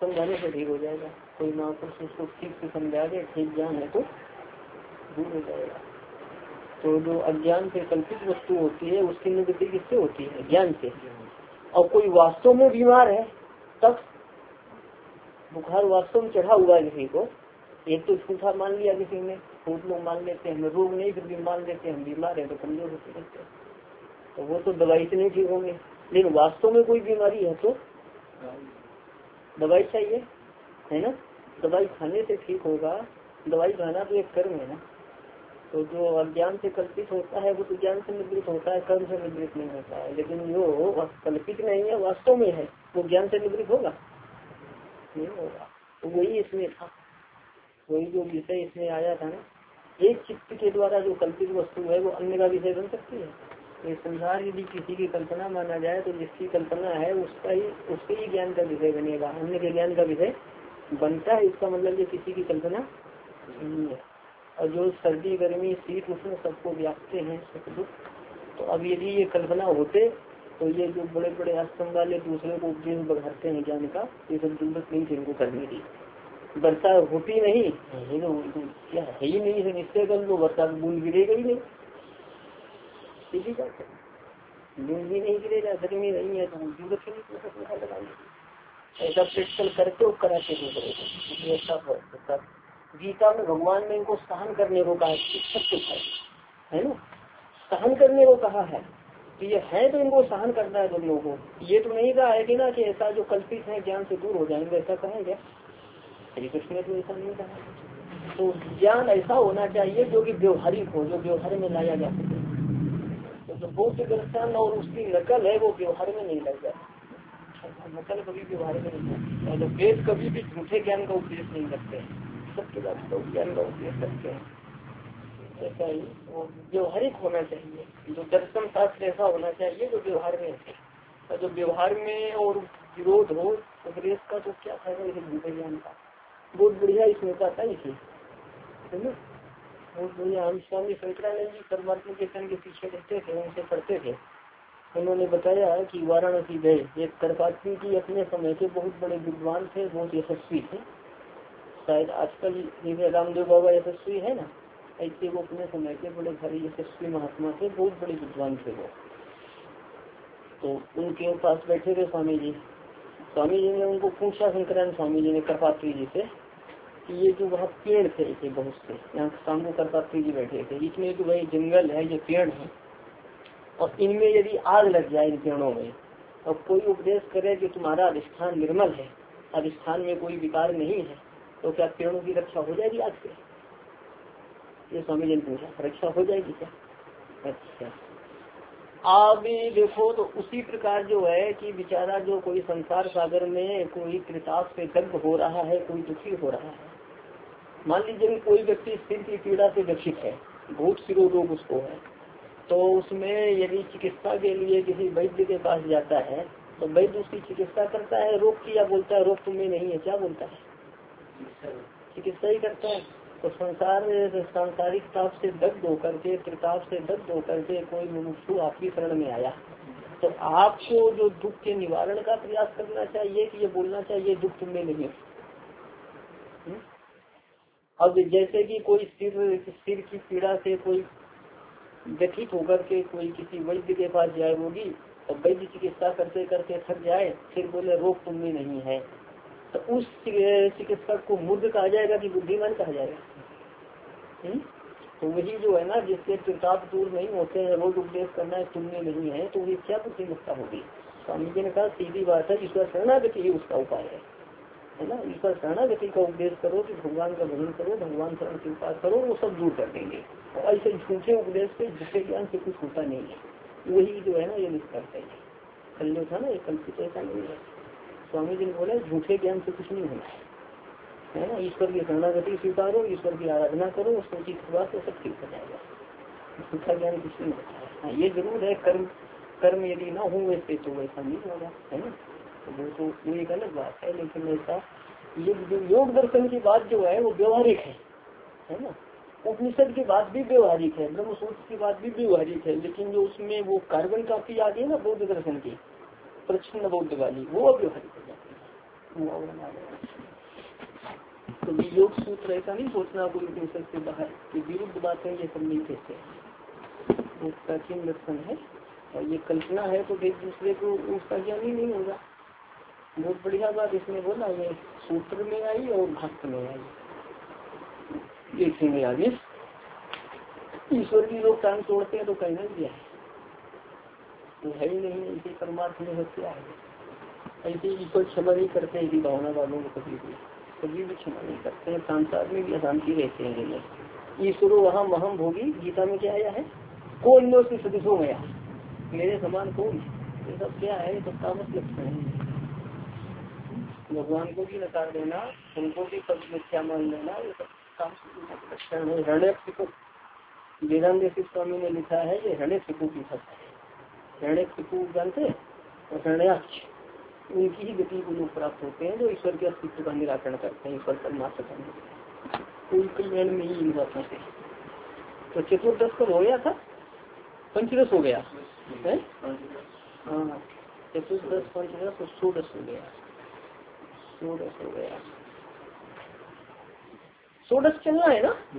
समझाने से ठीक हो जाएगा। कोई महापुरुष उसको ठीक से समझा दे, ठीक ज्ञान है तो दूर हो जाएगा। तो जो अज्ञान से कल्पित वस्तु होती है उसकी निवृत्ति किससे होती है? ज्ञान से। और कोई वास्तव में बीमार है, तब बुखार वास्तव में चढ़ा हुआ है किसी को, एक तो झूठा मान लिया किसी ने, बहुत लोग मान लेते हैं हमें रोग नहीं, फिर भी मान लेते हैं हम बीमार है तो कमजोर होते रहते हैं, तो वो तो दवाई से नहीं ठीक होंगे। लेकिन वास्तव में कोई बीमारी है तो दवाई चाहिए, है ना। दवाई खाने से ठीक होगा, दवाई खाना तो एक कर्म है ना। तो जो अज्ञान से कल्पित होता है वो तो ज्ञान से निवृत्त होता है, कर्म से निवृत्त नहीं होता है। लेकिन जो कल्पित नहीं है, वास्तव में है, वो ज्ञान से निवृत्त होगा नहीं होगा। तो वही इसमें था, वही जो विषय इसमें आया था ना, एक चित्त के द्वारा जो कल्पित वस्तु है वो अन्य का विषय बन सकती है। ये संसार यदि किसी की कल्पना माना जाए तो जिसकी कल्पना है उसके ही ज्ञान का विषय बनेगा, अन्य के ज्ञान का विषय बनता है। इसका मतलब ये किसी की कल्पना नहीं है। और जो सर्दी गर्मी शीत उष्ण सबको व्यापते हैं सुख दुख, तो अब यदि ये कल्पना होते तो ये जो बड़े बड़े आश्रम वाले दूसरे को उपदेश बढ़ाते हैं ज्ञान का, ये सब जरूरत नहीं थी इनको करने की। वर्षा होती नहीं है तो क्या है ही नहीं है, निश्चय कर लो वर्षा बूंद गिरेगा ही नहीं, सीधी बात है, बूंद भी नहीं गिरेगा, गर्मी नहीं है तो जरूरत ही नहीं लगाएंगे। ऐसा प्रैक्टिकल करके और कराते दूसरे ऐसा। गीता में भगवान ने इनको सहन करने को कहा, सत्य है ना, सहन करने को कहा है। तो ये है तो इनको सहन करना है तुम लोगों को। ये तो नहीं कहा है कि ना कि ऐसा जो कल्पित है ज्ञान से दूर हो जाएंगे, ऐसा कहेंगे श्री कृष्ण ने तो ऐसा नहीं कहा। तो ज्ञान ऐसा होना चाहिए जो कि व्यवहारिक हो, जो व्यवहार में लाया जा सके। तो जो बौद्ध दर्शन और उसकी नकल है वो व्यवहार में नहीं लाई जाती, नकल कभी व्यवहार में नहीं जाती। तो वेद कभी भी झूठे ज्ञान का उपदेश नहीं करते हैं, सत्य बात का ज्ञान का उपदेश करते हैं। ऐसा ही वो व्यवहारिक होना चाहिए, जो दर्शन शास्त्र ऐसा होना चाहिए जो व्यवहार में है। और जो व्यवहार में और विरोध हो उपदेश का तो क्या फायदा इसे झूठे ज्ञान का। बहुत बढ़िया इसमें का था इसे, है ना, बहुत बढ़िया। हम स्वामी शंकरानंद जी परमात्मा के के पीछे रहते थे, उनसे पढ़ते थे। उन्होंने बताया कि वाराणसी गए, एक करपात्री जी अपने समय के बहुत बड़े विद्वान थे, बहुत यशस्वी थे। शायद आजकल जैसे रामदेव बाबा यशस्वी है ना, ऐसे वो अपने समय के बड़े भारी यशस्वी महात्मा थे, बहुत बड़े विद्वान थे वो। तो उनके पास बैठे थे स्वामी जी। स्वामी जी ने उनको पूछा, शंकरानंद स्वामी जी ने करपात्री जी से, कि ये जो वहाँ पेड़ थे ऐसे बहुत से, यहाँ सामने करपात्री जी बैठे थे, इसमें जो भाई जंगल है, ये पेड़ है, और इनमें यदि आग लग जाए इन पेड़ों में, और कोई उपदेश करे कि तुम्हारा अधिष्ठान निर्मल है, अधिष्ठान में कोई विकार नहीं है, तो क्या पेड़ों की रक्षा हो जाएगी आग से? ये स्वामी जी ने पूछा, रक्षा हो जाएगी क्या? अच्छा, आप भी देखो तो उसी प्रकार जो है कि बेचारा जो कोई संसार सागर में कोई कृताप से दग्ध हो रहा है, कोई दुखी हो रहा है। मान लीजिए कि कोई व्यक्ति सिर की पीड़ा से ग्रसित है, बहुत सिरो रोग उसको है, तो उसमें यदि चिकित्सा के लिए किसी वैद्य के पास जाता है तो वैद्य उसकी चिकित्सा करता है रोग की, या बोलता है रोग तुम्हें नहीं है? क्या बोलता है? चिकित्सा ही करता है। तो सांसारिक ताप से दग्ध होकर के, त्रिताप से दग्ध होकर के कोई मुमुक्षु आपकी शरण में आया, तो आपको जो दुख के निवारण का प्रयास करना चाहिए कि ये बोलना चाहिए दुख तुम्हें नहीं है। अब जैसे कि कोई सिर की पीड़ा से कोई व्यथित होकर के कोई किसी वैद्य के पास जाए रोगी, तो वैद्य चिकित्सा करते करते थक जाए, फिर बोले रोग तुम्हें नहीं है, तो उस चिकित्सक को मूर्ख कहा जाएगा कि बुद्धिमान कहा जाएगा? तो वही जो है ना, जिसके प्रताप दूर नहीं होते हैं, रोज उपदेश करना है तुमने नहीं है, तो ये क्या बुद्धिमत्ता होगी? स्वामी जी ने कहा सीधी बात है, ईश्वर शरणागति ही उसका उपाय है ना। ईश्वर शरणागति का उपदेश करो कि भगवान का भजन करो, भगवान शरण की उपास करो, वो सब दूर कर देंगे। और ऐसे झूठे उपदेश से झूठे ज्ञान से कुछ होता नहीं है। वही जो है ना ये निष्कर्ष है। कल जो था ना ये कल्पित ऐसा नहीं है। स्वामी जी ने बोला झूठे ज्ञान से कुछ नहीं होना है ना। ईश्वर की शरणागति स्वीकारो, ईश्वर की आराधना करो, उसको ठीक हुआ तो सब ठीक हो जाएगा। झूठा ज्ञान कुछ नहीं होता है। ये जरूर है कर्म यदि ना हो वैसे तो वैसा नहीं होगा, है ना। तो वो एक अलग बात है। लेकिन ऐसा ये जो योग दर्शन की बात जो है वो व्यवहारिक है ना। उपनिषद की बात भी व्यवहारिक है, ब्रह्म सूत्र की बात भी व्यवहारिक है, लेकिन जो उसमें वो कार्बन कॉपी आ गई ना बौद्ध दर्शन की, प्रच्छन्न बौद्ध वाली, वो अव्यवहारिक हो जाती है, हुआ बना देना। तो वियोग सूत्र ऐसा नहीं सोचना कोई उपनिषद से बाहर कि विरुद्ध बातें ये सब नहीं कहते, वो प्राचीन दर्शन है और ये कल्पना है तो एक दूसरे को उसका ज्ञान ही नहीं होगा। बहुत बढ़िया बात इसमें बोला, ये सूत्र में आई और भक्त में आई, देखेंगे आगे। ईश्वर की लोग टांग तोड़ते हैं तो कहना क्या है, तो है ही नहीं, इसी परमार्थ में क्या है, ऐसे ईश्वर क्षमा नहीं करते हैं भावना वालों को, कभी भी क्षमा नहीं करते हैं, संसार में भी अशांति रहते हैं। ईश्वर वहाँ महम भोगी, गीता में क्या आया है, कौन में उसकी सदस्य हो गया, मेरे समान कौन, ये सब क्या है, ये सब तामस लक्षण है। भगवान को भी नकार देना, उनको भी पद मिथ्या मान लेना, ये सब तामस लक्षण है। हृदय वेदांत स्वामी ने लिखा है ये हृदय फिकू की फस है, हृदय फिकू जानते और हृदयाक्ष, उनकी ही गति को लोग प्राप्त होते हैं जो ईश्वर के अस्तित्व का निराकरण करते हैं, ईश्वर परमात्मा का कोई कल्याण में ही इन बातों से। तो चतुर्दश पर हो गया था, पंचदश हो गया है, हाँ चतुर्दश पंचदश और षोडश हो गया, षोडश हो गया, षोडश चलना है ना।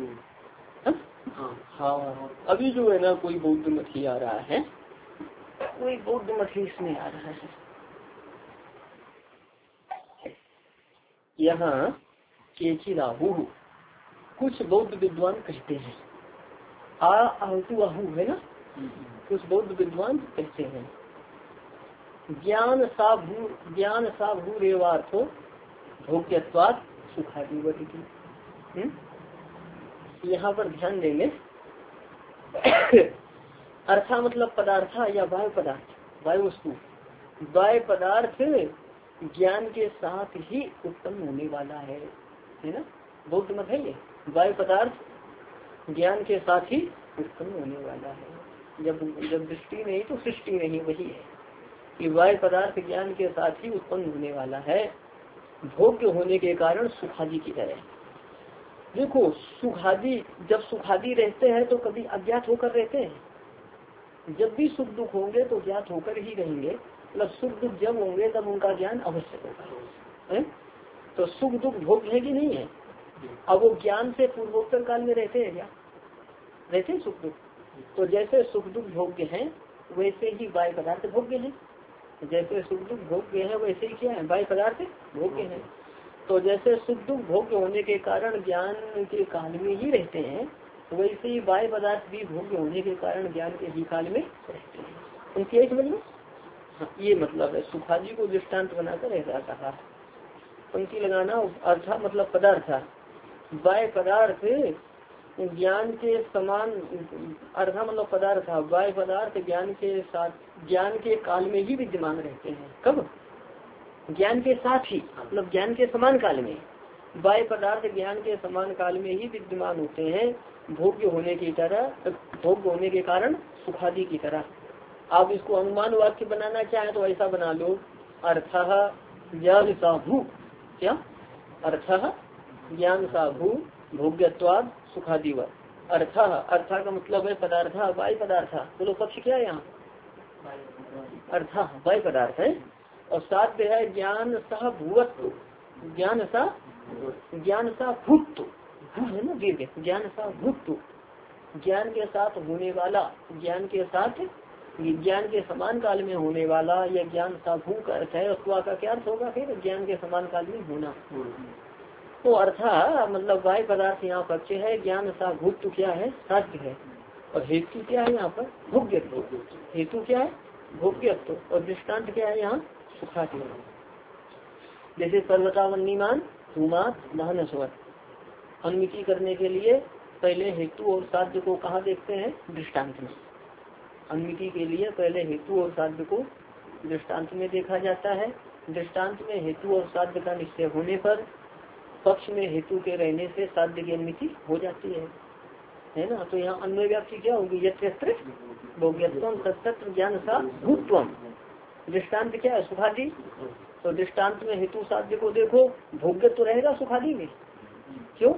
हाँ अभी जो है ना कोई बौद्ध मछली आ रहा है, कोई बौद्ध मछली इसमें आ रहा है। यहाँ केची राहु, कुछ बौद्ध विद्वान कहते हैं, आहु आहु है ना, कुछ बौद्ध विद्वान कहते हैं ज्ञान सा भू रेवार्थो भोग्यत्वात् सुखादि। यहाँ पर ध्यान देंगे अर्था मतलब पदार्थ या वायु पदार्थ, वायु वस्तु, वायु पदार्थ ज्ञान के साथ ही उत्पन्न होने वाला है ना, बौद्ध मत है ये, वायु पदार्थ ज्ञान के साथ ही उत्पन्न होने वाला है। जब दृष्टि नहीं तो सृष्टि नहीं, वही है कि वायु पदार्थ ज्ञान के साथ ही उत्पन्न होने वाला है, भोग्य होने के कारण सुखादि की तरह। देखो सुखादि, जब सुखादि रहते हैं तो कभी अज्ञात होकर रहते हैं, जब भी सुख दुख होंगे तो ज्ञात होकर ही रहेंगे, मतलब सुख दुख जब होंगे तब उनका ज्ञान अवश्य होगा। तो सुख दुख भोग्य है कि नहीं है, अब वो ज्ञान से पूर्वोत्तर काल में रहते हैं क्या, रहते हैं सुख दुख, तो जैसे सुख दुख भोग्य है वैसे ही वायु पदार्थ भोग्य है, जैसे सुख दुख भोग्य है वैसे ही क्या है, वायु पदार्थ भोग्य है। तो जैसे सुख दुख भोग्य होने के कारण ज्ञान के काल में ही रहते हैं, वैसे ही वायु पदार्थ भी भोग्य होने के कारण ज्ञान के ही काल में रहते हैं। उनकी एक मतलब हाँ, ये मतलब है सुखादि को दृष्टांत बनाकर ऐसा कहा। पंक्ति लगाना, अर्था मतलब पदार्थ, वायु पदार्थ ज्ञान के समान, अर्था मतलब पदार्थ, वायु पदार्थ ज्ञान के साथ, ज्ञान के काल में ही विद्यमान रहते हैं। कब, ज्ञान के साथ ही, मतलब ज्ञान के समान काल में, वायु पदार्थ ज्ञान के समान काल में ही विद्यमान होते हैं, भोग्य होने की तरह, भोग्य होने के कारण सुखादि की तरह। आप इसको अनुमान वाक्य बनाना चाहें तो ऐसा बना लो, अर्थः ज्ञान सा भू, क्या अर्थः ज्ञान सा भू भोग्यत्वाद सुखादिवत। अर्थः, अर्था का मतलब है पदार्थ, वायु पदार्थ, बोलो पक्ष क्या है यहाँ, अर्थः वायु पदार्थ है, और साथ है ज्ञान सह भूवत्व, ज्ञान सा भूत्व, भू है ना दीर्घ, ज्ञान सा भूत्व, ज्ञान के साथ होने वाला, ज्ञान के साथ ज्ञान के समान काल में होने वाला, या ज्ञान सा भू का अर्थ है, और का क्या अर्थ होगा फिर, ज्ञान के समान काल में होना। तो अर्था मतलब वायु पदार्थ यहाँ पक्ष है, ज्ञान सा भूत्व क्या है, साध्य है, और हेतु क्या है यहाँ पर भोग्यत्व, हेतु क्या है भोग्यत्व, और दृष्टांत क्या है यहाँ सुखादि। जैसे पर्वतावन्नीमान धूमात महानस्वत, अनुमिति करने के लिए पहले हेतु और साध्य को कहाँ देखते हैं, दृष्टांत में। अनुमिति के लिए पहले हेतु और साध्य को दृष्टांत में देखा जाता है। दृष्टांत में हेतु और साध्य का निश्चय होने पर पक्ष में हेतु के रहने से साध्य की अनुमिति हो जाती है ना। तो यहाँ अन्वय व्याप्ति क्या होगी, यत्र भोग्यत्वम तत्र ज्ञान सा भूत्वम, दृष्टांत क्या है सुखादि। तो दृष्टांत में हेतु साध्य को देखो, भोग्य तो रहेगा सुखादि में, क्यों,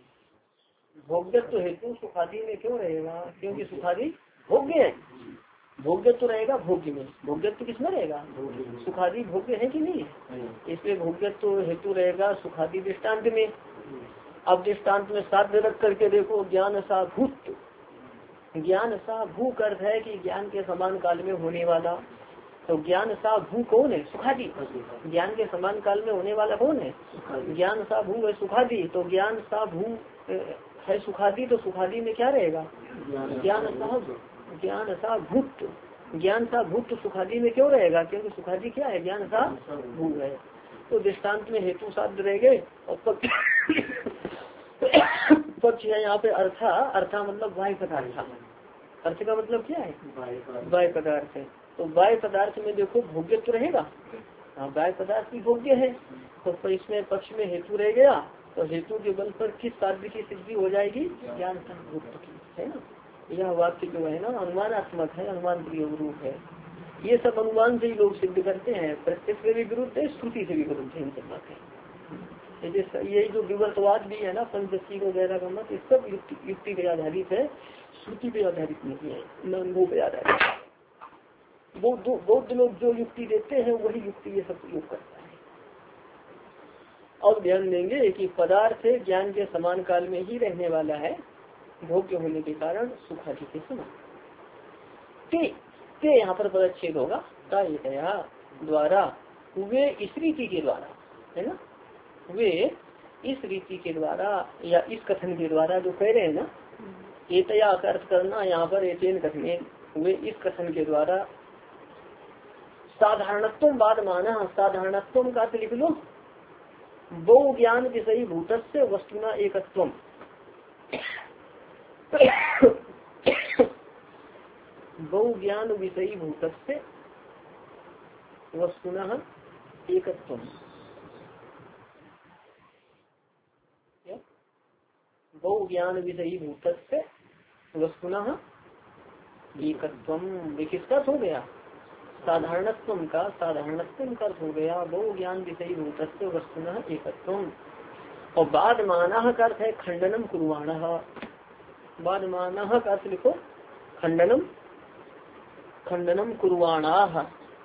भोग्य तो हेतु सुखादि में क्यों रहेगा, क्योंकि सुखादि भोग्य है, भोग्यत्व रहेगा भोग्य में, भोग्यत्व किसमें रहेगा, सुखादि भोग्य है कि नहीं, इसलिए भोग्यत्व हेतु रहेगा सुखादि दृष्टान्त में। अब दृष्टान्त में साध्य रख करके देखो, ज्ञान सा भूत, ज्ञान सा भू का अर्थ है कि ज्ञान के समान काल में होने वाला। तो ज्ञान सा भू कौन है, सुखादि। ज्ञान के समान काल में होने वाला कौन है, ज्ञान सा भू है सुखादि। तो ज्ञान सा भू है सुखादि, तो सुखादि में क्या रहेगा, ज्ञान सा, ज्ञान सा भूत, ज्ञान सा भूत तो सुखादि में क्यों रहेगा, क्योंकि सुखादि क्या है, ज्ञान सा भू है। तो दृष्टांत में हेतु साध्य रह गए और पक्ष है यहाँ पे अर्था, अर्था मतलब बाह्य पदार्थ। अर्थ का मतलब क्या है, बाह्य पदार्थ है। तो बाह्य पदार्थ में देखो भोग्यत्व रहेगा, हाँ बाह्य पदार्थ भी भोग्य है। तो इसमें पक्ष में हेतु रह गया, तो हेतु के बल पर किस साध्य की सिद्धि हो जाएगी, ज्ञान संभूत की, है ना। यह वाक्य जो है ना अनुमानात्मक है, अनुमान प्रयोग रूप है। ये सब अनुमान से ही लोग सिद्ध करते हैं, प्रत्यक्ष से भी विरुद्ध है, श्रुति से भी विरुद्ध है, इनके मत है। ये जो विवर्तवाद भी है ना, पंचदशी वगैरह का मत, ये सब युक्ति पे आधारित है, श्रुति पे आधारित नहीं है, न अनुभव पे आधारित है। बौद्ध लोग जो युक्ति देते हैं वही युक्ति ये सब प्रयोग करता है। और ध्यान देंगे कि पदार्थ ज्ञान के समान काल में ही रहने वाला है, भोग्य होने के कारण सुखादि के समान। ते यहाँ पर पदच्छेद होगा, द्वारा वे इस रीति के द्वारा, है ना, वे इस रीति के द्वारा या इस कथन के द्वारा जो कह रहे हैं ना, एतया का अर्थ करना यहाँ पर एतेन कथने, वे इस कथन के द्वारा साधारणत्व बाद माना, साधारणत्व का अर्थ लिख लो, बहु ज्ञान विषयी भूतस्य वस्तुना एकत्वम। बहु ज्ञान विषयी भूतस्य वस्तुना एकत्वम। बहु ज्ञान विषयी भूतस्य वस्तुना एकत्वम, किसका हो गया, साधारणत्व का, साधारणत्व का अर्थ हो गया बहु ज्ञान विषयी भूतस्य वस्तुना एकत्वम। और बाद माना का अर्थ है खंडनम कुर्वाणः, बाद माना का अर्थ लिखो खंडनम, खंडनम कुर्वाणाः।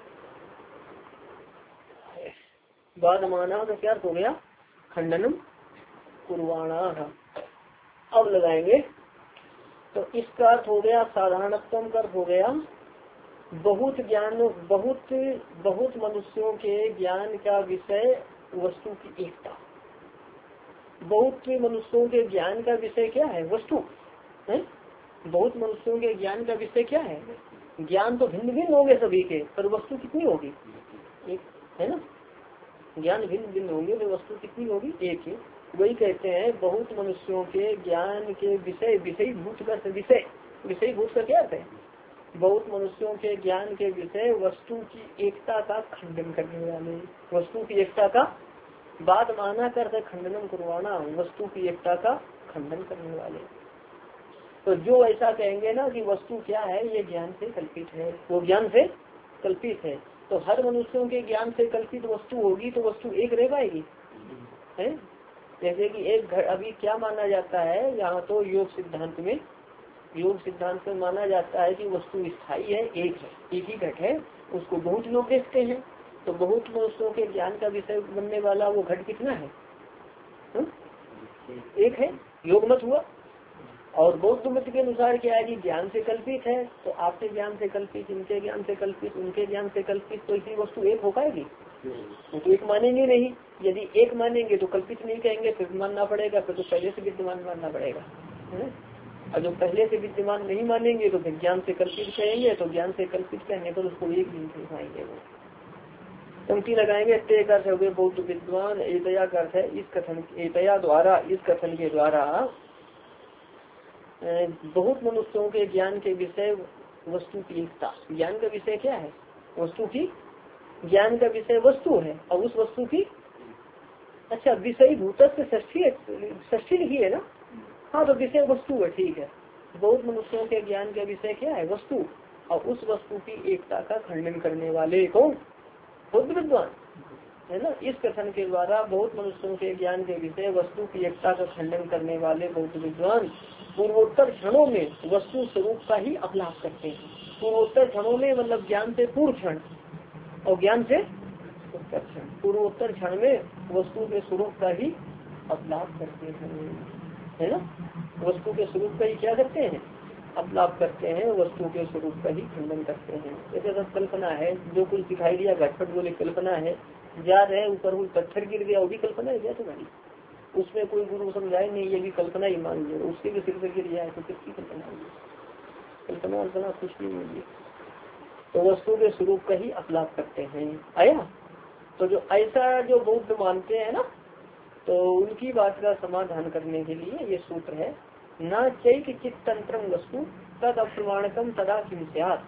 बाद माना का क्या अर्थ हो गया, खंडनम कुर्वाणाः। अब लगाएंगे तो इसका अर्थ हो गया साधारणत्व का अर्थ हो गया बहुत ज्ञान, बहुत मनुष्यों के ज्ञान का विषय वस्तु की एकता। बहुत मनुष्यों के ज्ञान का विषय क्या है, वस्तु है। बहुत मनुष्यों के ज्ञान का विषय क्या है, ज्ञान तो भिन्न भिन्न होंगे सभी के, पर वस्तु कितनी होगी, एक, है ना। ज्ञान भिन्न भिन्न होंगे तो वस्तु कितनी होगी, एक ही। वही कहते हैं बहुत मनुष्यों के ज्ञान के विषय, विषय भूत का विषय, विषय भूत का क्या है, बहुत मनुष्यों के ज्ञान के विषय वस्तु की एकता का खंडन करने वाले, वस्तु की एकता का, बाद माना करते खंडनम कुर्वाणा, वस्तु की एकता का खंडन करने वाले। तो जो ऐसा कहेंगे ना कि वस्तु क्या है, ये ज्ञान से कल्पित है, वो ज्ञान से कल्पित है, तो हर मनुष्यों के ज्ञान से कल्पित वस्तु होगी तो वस्तु एक रह पाएगी, है। जैसे कि एक घट, अभी क्या माना जाता है यहाँ तो योग सिद्धांत में, योग सिद्धांत में माना जाता है कि वस्तु स्थायी है, एक है, एक ही घट है, उसको बहुत लोग देखते हैं। तो बहुत मनुष्यों के ज्ञान का विषय बनने वाला वो घट कितना है, एक है, योग मत हुआ। और बौद्ध मत के अनुसार क्या है कि ज्ञान से कल्पित है, तो आपके ज्ञान से कल्पित, इनके ज्ञान से कल्पित, उनके ज्ञान से कल्पित, तो इसी वस्तु एक हो पाएगी, तो एक मानेंगे नहीं। यदि एक मानेंगे तो कल्पित नहीं कहेंगे, फिर मानना पड़ेगा, फिर तो पहले से विद्यमान मानना पड़ेगा, है। और जो पहले से विद्यमान नहीं मानेंगे तो फिर ज्ञान से कल्पित कहेंगे, तो ज्ञान से कल्पित कहने पर उसको एक दिन से खाएंगे। वो पंक्ति लगाएंगे, ते का अर्थ हो गए बौद्ध विद्वान, एतया का अर्थ है इस कथन, एतया द्वारा, इस कथन के द्वारा बहुत मनुष्यों के ज्ञान के विषय वस्तु की एकता। ज्ञान का विषय क्या है, वस्तु की, ज्ञान का विषय वस्तु है और उस वस्तु की, अच्छा विषय भूत से षष्ठी लिखी है ना, हाँ तो विषय वस्तु है, ठीक है। बहुत मनुष्यों के ज्ञान का विषय क्या है, वस्तु, और उस वस्तु की एकता का खंडन करने वाले कौन, बौद्ध विद्वान, है ना। इस कथन के द्वारा बहुत मनुष्यों के ज्ञान के विषय वस्तु की एकता का खंडन करने वाले बौद्ध विद्वान पूर्वोत्तर क्षणों में वस्तु स्वरूप का ही अपलाप करते हैं। पूर्वोत्तर क्षणों में मतलब ज्ञान से पूर्व क्षण और ज्ञान से उत्तर क्षण, पूर्वोत्तर क्षण में वस्तु के स्वरूप का ही अपलाप करते हैं, है ना। वस्तु के स्वरूप का ही क्या करते हैं, अपलाप करते हैं, वस्तु के स्वरूप का ही खंडन करते हैं। जैसे सब कल्पना है, जो कुछ दिखाई दिया घटपट बोले कल्पना है, जा रहे ऊपर कोई पत्थर गिर गया वो भी कल्पना है क्या तुम्हारी, उसमें कोई गुरु समझाए नहीं ये भी कल्पना ही मान लो, उसके भी सिर पे गिर जाए तो किसकी कल्पना होगी, कल्पना वल्पना कुछ नहीं होगी। तो वस्तु के स्वरूप का ही अपलाप करते हैं। आया, तो जो ऐसा जो बौद्ध मानते हैं ना, तो उनकी बात का समाधान करने के लिए ये सूत्र है, न चैक चित्त तंत्रम वस्तु तद अप्रमाणकम तदा किम स्यात्।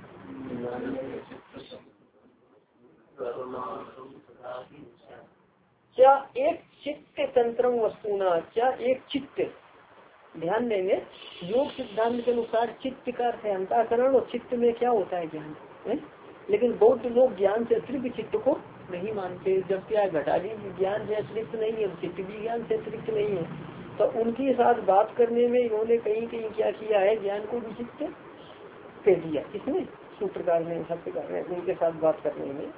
क्या एक चित्त तंत्रम वस्तु न, क्या एक चित्त, ध्यान देंगे योग सिद्धांत के अनुसार चित्त का अर्थ है अंतःकरण, और चित्त में क्या होता है ज्ञान है? लेकिन बहुत लोग ज्ञान से अतिरिक्त चित्त को नहीं मानते, जब क्या घटादी ज्ञान से अतिरिक्त नहीं है, चित्त भी ज्ञान से अतिरिक्त नहीं है। तो उनके साथ बात करने में इन्होंने कहीं कहीं क्या किया है, ज्ञान को भी चित्त कह दिया, इसमें सूत्रकार ने भाष्यकार ने उनके साथ बात करने में।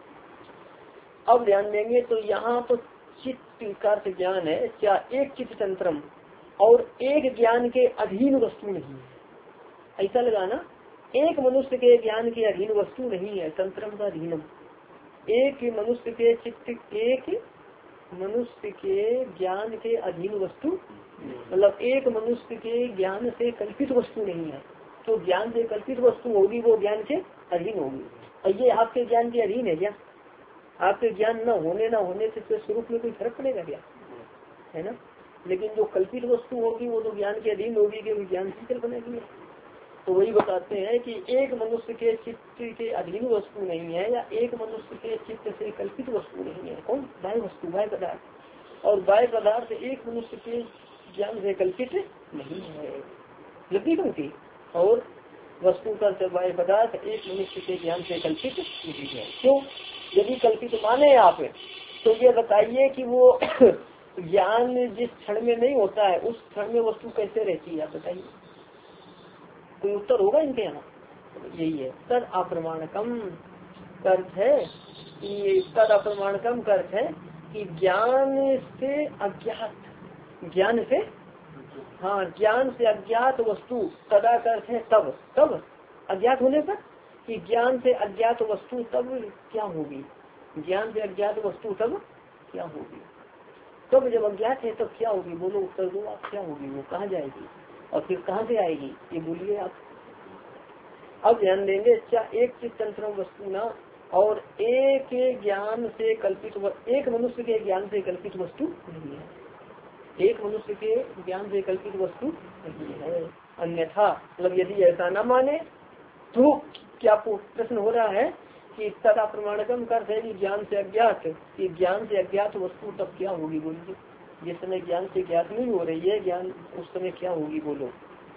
अब ध्यान देंगे तो यहाँ तो चित्त का अर्थ ज्ञान है, क्या एक चित्त तंत्रम, और एक ज्ञान के अधीन वस्तु नहीं है, ऐसा लगाना, एक मनुष्य के ज्ञान के अधीन वस्तु नहीं है, तंत्रम का अधीनम, एक मनुष्य के चित्त, एक मनुष्य के ज्ञान के अधीन वस्तु, मतलब एक मनुष्य के ज्ञान से कल्पित वस्तु नहीं है। तो ज्ञान से कल्पित वस्तु होगी वो ज्ञान के अधीन होगी, और ये आपके ज्ञान के अधीन है क्या? आपके ज्ञान न होने से स्वरूप में कोई फर्क पड़ेगा क्या, है ना। लेकिन जो कल्पित वस्तु होगी वो तो ज्ञान के अधीन होगी, क्योंकि ज्ञान से कल्पना की है। तो वही बताते हैं कि एक मनुष्य के चित्त के अधीन वस्तु नहीं है, या एक मनुष्य के चित्त से कल्पित वस्तु नहीं है। कौन? बाह्य वस्तु, बाह्य पदार्थ, और बाह्य पदार्थ एक मनुष्य के ज्ञान से कल्पित नहीं है, लगी पंक्ति। और वस्तु का बाह्य पदार्थ एक मनुष्य के ज्ञान से कल्पित नहीं है। क्यों? यदि कल्पित माने आप, तो ये बताइए कि वो ज्ञान जिस क्षण में नहीं होता है उस क्षण में वस्तु कैसे रहती है, आप बताइए, कोई उत्तर होगा इनके यहाँ? यही है तद अप्रमाणकम अर्थ है कि तद अप्रमाणकम अर्थ है कि ज्ञान से अज्ञात, ज्ञान से, हाँ ज्ञान से अज्ञात वस्तु, तदा अर्थ है तब, तब अज्ञात होने पर, कि ज्ञान से अज्ञात वस्तु तब क्या होगी, ज्ञान से अज्ञात वस्तु तब क्या होगी, तब जब अज्ञात है तब क्या होगी, बोलो उत्तर दो आप, क्या होगी, वो कहाँ जाएगी और फिर कहाँ से आएगी, ये बोलिए आप। अब ध्यान देंगे, क्या एक चित्त तंत्रम वस्तु ना, और एक ज्ञान से कल्पित, एक मनुष्य के ज्ञान से कल्पित वस्तु नहीं है, एक मनुष्य के ज्ञान से कल्पित वस्तु नहीं है। अन्यथा मतलब यदि ऐसा न माने तो क्या प्रश्न हो रहा है कि तथा प्रमाणकम कर है कि ज्ञान से अज्ञात, कि ज्ञान से अज्ञात वस्तु तब क्या होगी, बोलिए, जिस समय ज्ञान से ज्ञात नहीं हो रही है ज्ञान, उस समय क्या होगी, बोलो।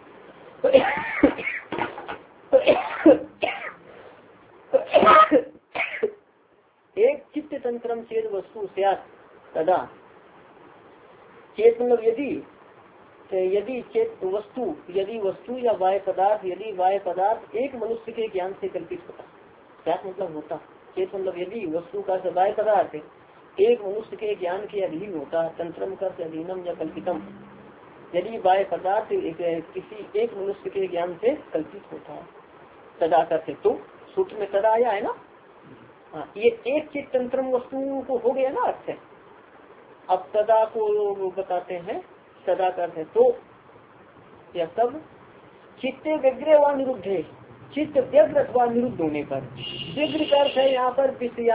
एक चित्त तंत्रम चेत वस्तु स्यात् तदा, चेत मतलब यदि चेत वस्तु, यदि वस्तु या वाय पदार्थ, यदि वाय पदार्थ एक मनुष्य के ज्ञान से कल्पित होता, क्या मतलब होता, चेत मतलब यदि वस्तु का वाय पदार्थ एक मनुष्य के ज्ञान के अधीन होता, तंत्रम का अधीनम या कल्पितम, यदि वाय पदार्थ किसी एक मनुष्य के ज्ञान से कल्पित होता, तदा करते, तो सूत्र में तदा आया है ना, हाँ, ये एक चित्त तंत्रम वस्तु को हो गया ना अर्थ है। अब तदा को बताते हैं, तदा करते तो या तब चित्ते व्यग्र व निरुद्धे, चित्त व्यग्र अथवा निरुद्ध होने पर, व्यग्र का अर्थ है यहाँ पर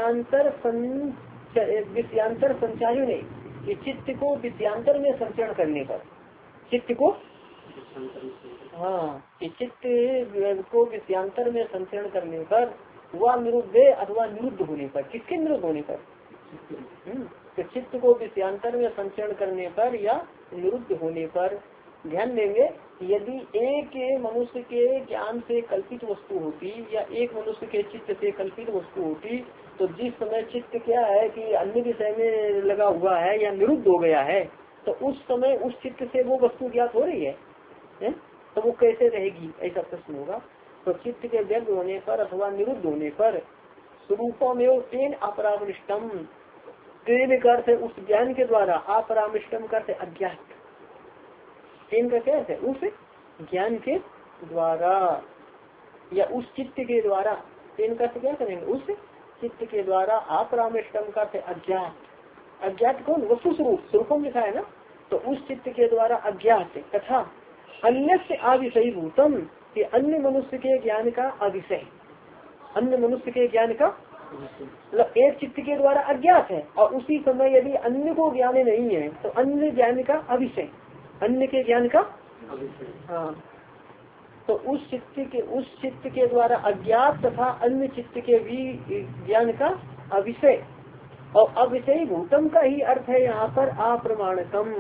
विषयांतर संचारी नहीं, कि चित्त को विषयांतर में संचरण करने पर, चित्त को, हाँ, कि चित्त को विषयांतर में संचरण करने पर, वह निरुद्धे अथवा निरुद्ध होने पर, किसके निरुद्ध होने पर, तो चित्त को विषयांतर में संचरण करने पर या निरुद्ध होने पर। ध्यान देंगे, यदि एक मनुष्य के ज्ञान से कल्पित वस्तु होती या एक मनुष्य के चित्त से कल्पित वस्तु होती, तो जिस समय चित्त क्या है कि अन्य विषय में लगा हुआ है या निरुद्ध हो गया है, तो उस समय उस चित्त से वो वस्तु ज्ञात हो रही है? तो वो कैसे रहेगी, ऐसा प्रश्न होगा। तो चित्त के व्यक्त होने पर अथवा निरुद्ध होने पर स्वरूपमेव तेन अपरामृष्टम, तेन का अर्थ है उस ज्ञान के द्वारा, अपरामृष्टम का अर्थ अज्ञात, तेन का क्या है उस ज्ञान के द्वारा या उस चित्त के द्वारा, तेन का क्या करेंगे उस चित्त के द्वारा, अपरामृष्टम का अर्थ अज्ञात, अज्ञात कौन वस्तु स्वरूप, स्वरूपम लिखा है ना, तो उस चित्त के द्वारा अज्ञात तथा अन्य से अविषयी भूतम, ये अन्य मनुष्य के ज्ञान का अविषय, अन्य मनुष्य के ज्ञान का मतलब एक चित्त के द्वारा अज्ञात है और उसी समय यदि अन्य को ज्ञान नहीं है तो अन्य ज्ञान का अविषय, अन्य के ज्ञान का हाँ, तो उस चित्त के द्वारा अज्ञात तथा अन्य चित्त के भी ज्ञान का अविषय, और अविषयी भूतम का ही अर्थ है यहाँ पर अप्रमाणकम।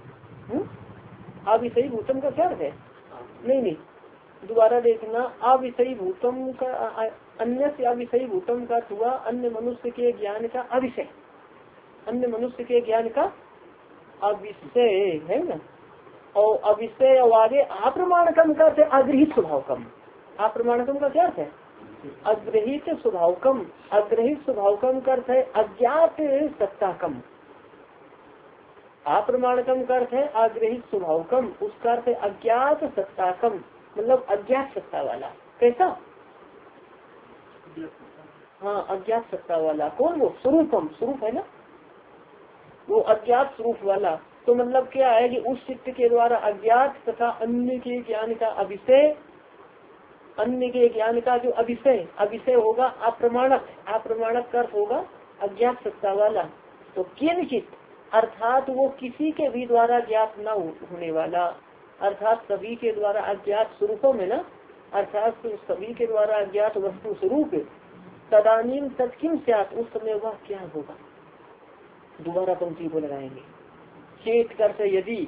अविषयी भूतम का क्या अर्थ है? नहीं दोबारा देखना, अविषयी भूतम का अन्य से अविषयी भूतम का हुआ अन्य मनुष्य के ज्ञान का अविषय, अन्य मनुष्य के ज्ञान का अविषय है ना, और अविषय और आगे अप्रमाणकम का अर्थ है अग्रहित स्वभाव कम, अप्रमाणकम का क्या अर्थ है? अग्रहित स्वभाव कम, अग्रहित स्वभाव कम का अर्थ है अज्ञात सत्ता कम, अप्रमाणकम का अर्थ है अग्रहित स्वभाव कम, उसका अर्थ है अज्ञात सत्ता कम, मतलब अज्ञात सत्ता वाला। कैसा? हाँ अज्ञात सत्ता वाला, कौन वो? स्वरूपम, स्वरूप है ना वो अज्ञात स्वरूप वाला। तो मतलब क्या है कि उस चित्त के द्वारा अज्ञात तथा अन्य के ज्ञान का अविषय, अन्य के ज्ञान का जो अविषय, अविषय होगा अप्रमाणक, अप्रमाणक का अर्थ होगा अज्ञात सत्ता वाला। तो किंचित अर्थात वो किसी के भी द्वारा ज्ञात न होने वाला, अर्थात सभी के द्वारा अज्ञात स्वरूपों में ना, अर्थात सभी के द्वारा अज्ञात वस्तु स्वरूप, तदानीम तत्किम स्यात्, उस समय वह क्या होगा? दोबारा पंक्ति को लगाएंगे। चेत करते यदि,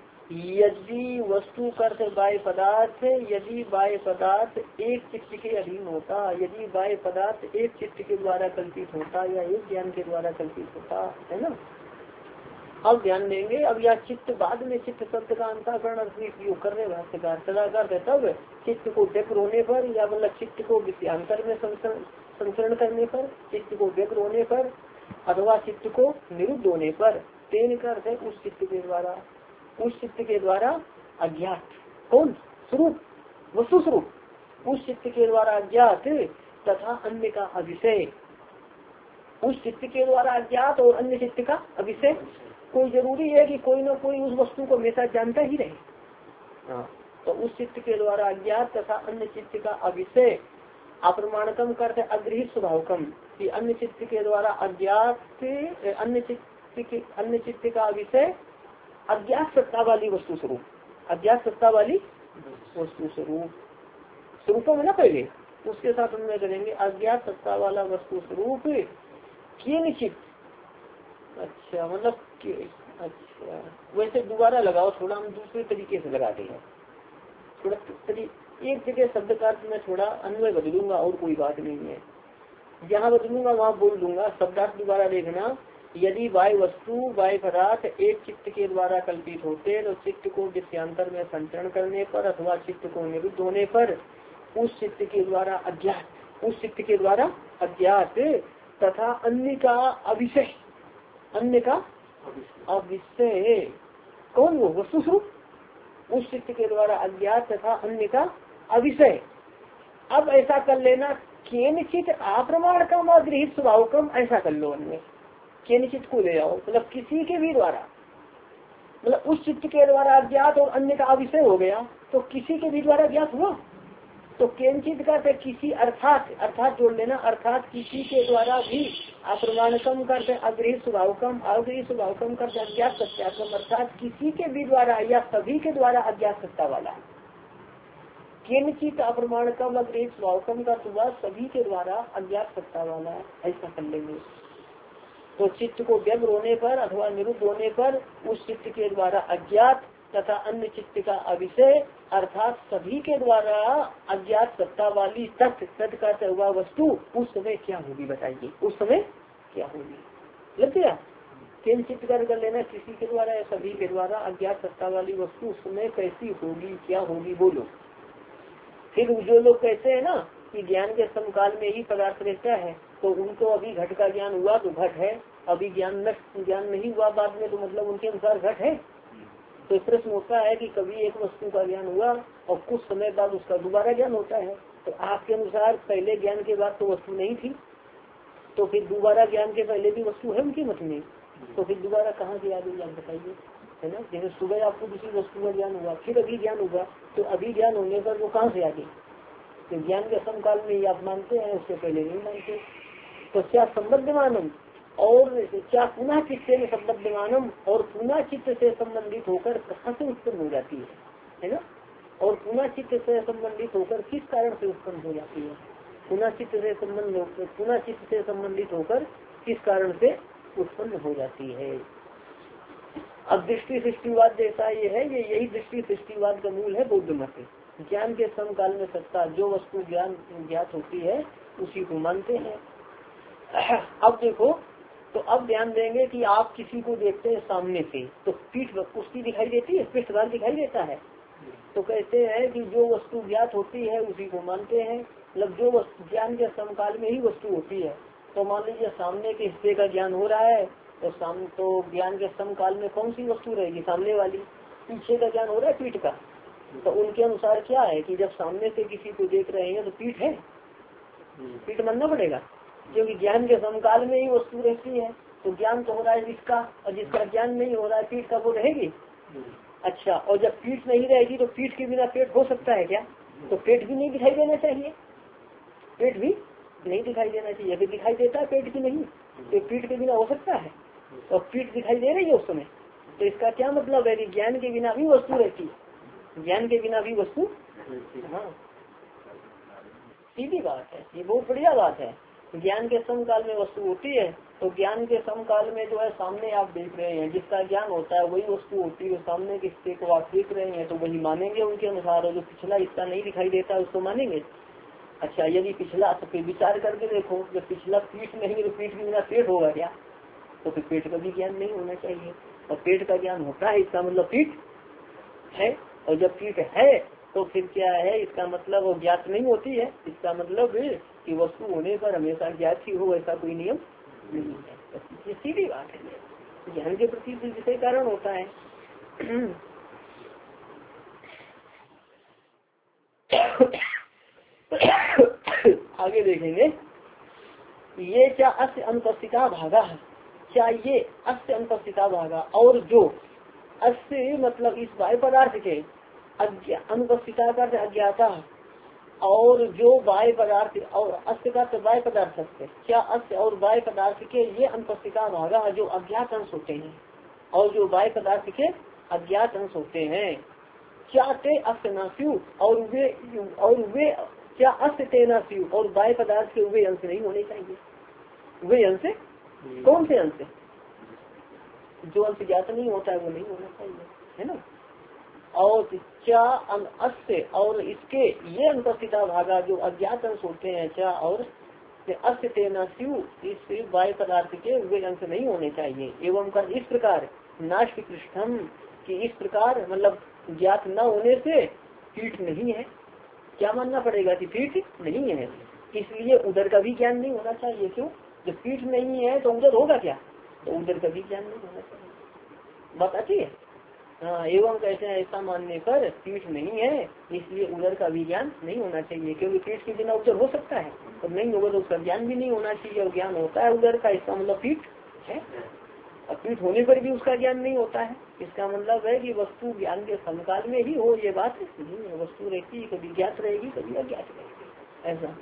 यदि वस्तु करते बाह्य पदार्थ, यदि बाह्य पदार्थ एक चित्त के अधीन होता, यदि बाह्य पदार्थ एक चित्त के द्वारा कल्पित होता या एक ज्ञान के द्वारा कल्पित होता है ना। अब ध्यान देंगे, अब यह चित्त बाद में चित्त शब्द का अंतःकरण उपयोग कर रहे भाष्यकार, सदाकर तब चित्त को व्यग्र होने पर या मतलब चित्त को विषयांतर में संसरण करने पर, चित्त को व्यग्र होने पर अथवा चित्त को निरुद्ध होने पर, तेन का अर्थ है उस चित्त के द्वारा, उस चित्त के द्वारा अज्ञात, कौन? स्वरूप, वस्तु स्वरूप, उस चित्त के द्वारा अज्ञात तथा अन्य का अविषय, उस चित्त के द्वारा अज्ञात और अन्य चित्त का अविषय। कोई जरूरी है कि कोई न कोई उस वस्तु को हमेशा जानता ही रहे। तो उस चित्त के द्वारा अज्ञात तथा अन्य चित्त का अविषय, अप्रमाणकम करते अग्रहित स्वभावकम, कि अन्य चित्त के द्वारा अज्ञात, अन्य चित्त का अविषय अज्ञात सत्ता वाली वस्तु स्वरूप, अज्ञात सत्ता वाली वस्तु स्वरूप, स्वरूपों में ना पहले उसके साथ हम करेंगे अज्ञात सत्ता वाला वस्तु स्वरूप किंचित। अच्छा मतलब अच्छा वैसे दोबारा लगाओ, थोड़ा हम दूसरे तरीके से लगाते हैं, थोड़ा एक जगह शब्द का अर्थ में थोड़ा अन्वय बदलूंगा और कोई बात नहीं है, जहाँ बदलूंगा वहाँ बोल दूंगा। शब्दार्थ दोबारा देखना, यदि बाह्य वस्तु बाह्य पदार्थ एक चित्त के द्वारा कल्पित होते तो चित्त को विषयांतर में संचरण करने पर अथवा चित्त को निरुद्ध होने पर उस चित्त के द्वारा अज्ञात, उस चित्त के द्वारा अज्ञात तथा अन्य का अविषय, अन्य का अविषय, कौन? वो वस्तु स्वरूप, उस चित्त के द्वारा अज्ञात तथा अन्य का अविषय। अब ऐसा कर लेना, केनचित अप्रमाण कम और गृहित स्वभाव कम, ऐसा कर लो। अन्य केनचित को ले आओ, मतलब किसी के भी द्वारा, मतलब उस चित्त के द्वारा अज्ञात और अन्य का अविषय हो गया तो किसी के भी द्वारा ज्ञात हुआ। तो केनचित का किसी, अर्थात, अर्थात जोड़ लेना, अर्थात किसी के द्वारा भी अप्रमाणकम करते अग्रहित स्वभावकम, अग्रहित स्वभावकम करते अज्ञात सत्याकम, अर्थात किसी के भी द्वारा या सभी के द्वारा अज्ञात सत्ता वाला। केनचित अप्रमाणकम अग्रहित स्वभावकम का सुबह सभी के द्वारा अज्ञात सत्ता वाला, ऐसा कर लेंगे। तो चित्त को व्यग्र होने पर अथवा निरुद्ध होने पर उस चित्त के द्वारा अज्ञात तथा अन्य चित्त का अविषय, अर्थात सभी के द्वारा अज्ञात सत्ता वाली तत् का हुआ वस्तु उस समय क्या होगी बताइए, उस समय क्या होगी? लग गया? केनचित कर लेना, किसी के द्वारा या सभी के द्वारा अज्ञात सत्ता वाली वस्तु उस समय कैसी होगी, क्या होगी, बोलो। फिर जो लोग कहते हैं ना कि ज्ञान के समकाल में ही पदार्थ रहता है, तो उनको अभी घट का ज्ञान हुआ तो घट है, अभी ज्ञान नहीं हुआ बाद में, तो मतलब उनके अनुसार घट है। तो प्रश्न होता है कि कभी एक वस्तु का ज्ञान हुआ और कुछ समय बाद उसका दोबारा ज्ञान होता है, तो आपके अनुसार पहले ज्ञान के बाद तो वस्तु नहीं थी, तो फिर दोबारा ज्ञान के पहले भी वस्तु है उनके मत में, तो फिर दोबारा कहाँ से आगे ज्ञान बताइए, है ना। जैसे सुबह आपको किसी वस्तु का ज्ञान हुआ, फिर अभी ज्ञान हुआ, तो अभी ज्ञान होने पर वो कहाँ से आगे, तो ज्ञान के समकाल में ही आप मानते हैं, उससे पहले नहीं मानते। तो क्या संबद्धमानम और क्या पुनः चित्त में संबद्धमानम, और पुनः चित्त से संबंधित होकर कहाँ से उत्पन्न हो जाती है ना, और पुनः चित्त से संबंधित होकर किस कारण से उत्पन्न हो जाती है, पुनः चित्त से संबंधित होकर किस कारण से उत्पन्न हो जाती है। अब दृष्टि सृष्टिवाद जैसा ये है, ये यही दृष्टि सृष्टिवाद का मूल है बौद्ध मत। ज्ञान के समकाल में सत्ता, जो वस्तु ज्ञात होती है उसी को मानते हैं। अब देखो, तो अब ध्यान देंगे कि आप किसी को देखते हैं सामने से, तो पीठ उसकी दिखाई देती है, पृष्ठभाग दिखाई देता है, तो कहते हैं कि जो वस्तु ज्ञात होती है उसी को मानते हैं। मतलब जो वस्तु ज्ञान के समकाल में ही वस्तु होती है, तो मान लीजिए सामने के हिस्से का ज्ञान हो रहा है, तो ज्ञान के समकाल में कौन सी वस्तु रहेगी, सामने वाली। पीछे का ज्ञान हो रहा है पीठ का, तो उनके अनुसार क्या है कि जब सामने से किसी को देख रहे हैं तो पीठ है, पीठ मानना पड़ेगा, क्योंकि ज्ञान के समकाल में ही वस्तु रहती है। तो ज्ञान तो हो रहा है जिसका, और जिसका ज्ञान नहीं हो रहा है पीठ का, वो रहेगी। अच्छा, और जब पीठ नहीं रहेगी तो पीठ के बिना पेट हो सकता है क्या, तो पेट भी नहीं दिखाई देना चाहिए, पेट भी नहीं दिखाई देना चाहिए। अगर दिखाई देता है पेट भी नहीं, तो पीठ के बिना हो सकता है, और पीठ दिखाई दे रही है उस समय, तो इसका क्या मतलब है कि ज्ञान के बिना भी वस्तु रहती है, ज्ञान के बिना भी वस्तु। हाँ, सीधी बात है, ये बहुत बढ़िया बात है। ज्ञान के समकाल में वस्तु होती है, तो ज्ञान के समकाल में जो है सामने आप देख रहे हैं, जिसका ज्ञान होता है वही वस्तु होती है, सामने के हिस्से को आप देख रहे हैं तो वही मानेंगे उनके अनुसार, और जो पिछला हिस्सा नहीं दिखाई देता उसको मानेंगे। अच्छा, यदि पिछला, तो फिर विचार करके देखो, जब पिछला पीठ नहीं है तो पीठ के बिना पेट होगा क्या, तो फिर पेट का भी ज्ञान नहीं होना चाहिए, और पेट का ज्ञान होता है इसका मतलब पीठ है, और जब पीठ है तो फिर क्या है, इसका मतलब वो ज्ञात नहीं होती है, इसका मतलब कि वस्तु होने पर हमेशा ज्ञात ही हो, ऐसा कोई नियम नहीं है। ये सीधी बात है, ज्ञान के प्रति विषय कारण होता है। आगे देखेंगे, ये क्या अस्य अनुपस्थिता भागा, क्या ये अस्य अनुपस्थिता भागा, और जो अस्य मतलब इस बाह्य पदार्थ के अनुपस्थिता का अज्ञाता, और जो बाह्य पदार्थ, और अस्य का बाह्य पदार्थ से, क्या अस्य और बाह्य पदार्थ के ये अनुपस्थिता भागा जो अज्ञात अंश होते हैं, और जो बाह्य पदार्थ के अज्ञात अंश होते हैं, क्या ते अस्य नास्यु, और वे क्या अस्य ते नास्यु, और बाह्य पदार्थ के वे अंश नहीं होने चाहिए। वे अंश कौन से अंश, जो अंश ज्ञात नहीं होता है वो नहीं होना चाहिए, है ना। और क्या अस्य और इसके ये अनुपस्थिता भागा जो अज्ञात अंश होते हैं, क्या और अस्य तेनास्यु, इस बाह्य पदार्थ के वे अंश नहीं होने चाहिए। एवं कर इस प्रकार नाश पृष्ठम, कि इस प्रकार मतलब ज्ञात न होने से पीठ नहीं है, क्या मानना पड़ेगा कि पीठ नहीं है, इसलिए उधर का भी ज्ञान नहीं होना चाहिए। क्यों, जब पीठ नहीं है तो उधर होगा क्या, तो उधर का भी ज्ञान नहीं होना चाहिए, बात अच्छी है। हाँ, एवं कहते हैं ऐसा मानने पर पीठ नहीं है, इसलिए उधर का भी ज्ञान नहीं होना चाहिए, क्योंकि पीठ के बिना उधर हो सकता है, और नहीं होगा तो उसका ज्ञान भी नहीं होना चाहिए, और ज्ञान होता है उधर का, इसका मतलब पीठ है, और पीठ होने पर भी उसका ज्ञान नहीं होता है, इसका मतलब है कि वस्तु ज्ञान के समकाल में ही हो, ये बात नहीं है। वस्तु रहती है, कभी ज्ञात रहेगी कभी अज्ञात रहेगी, ऐसा।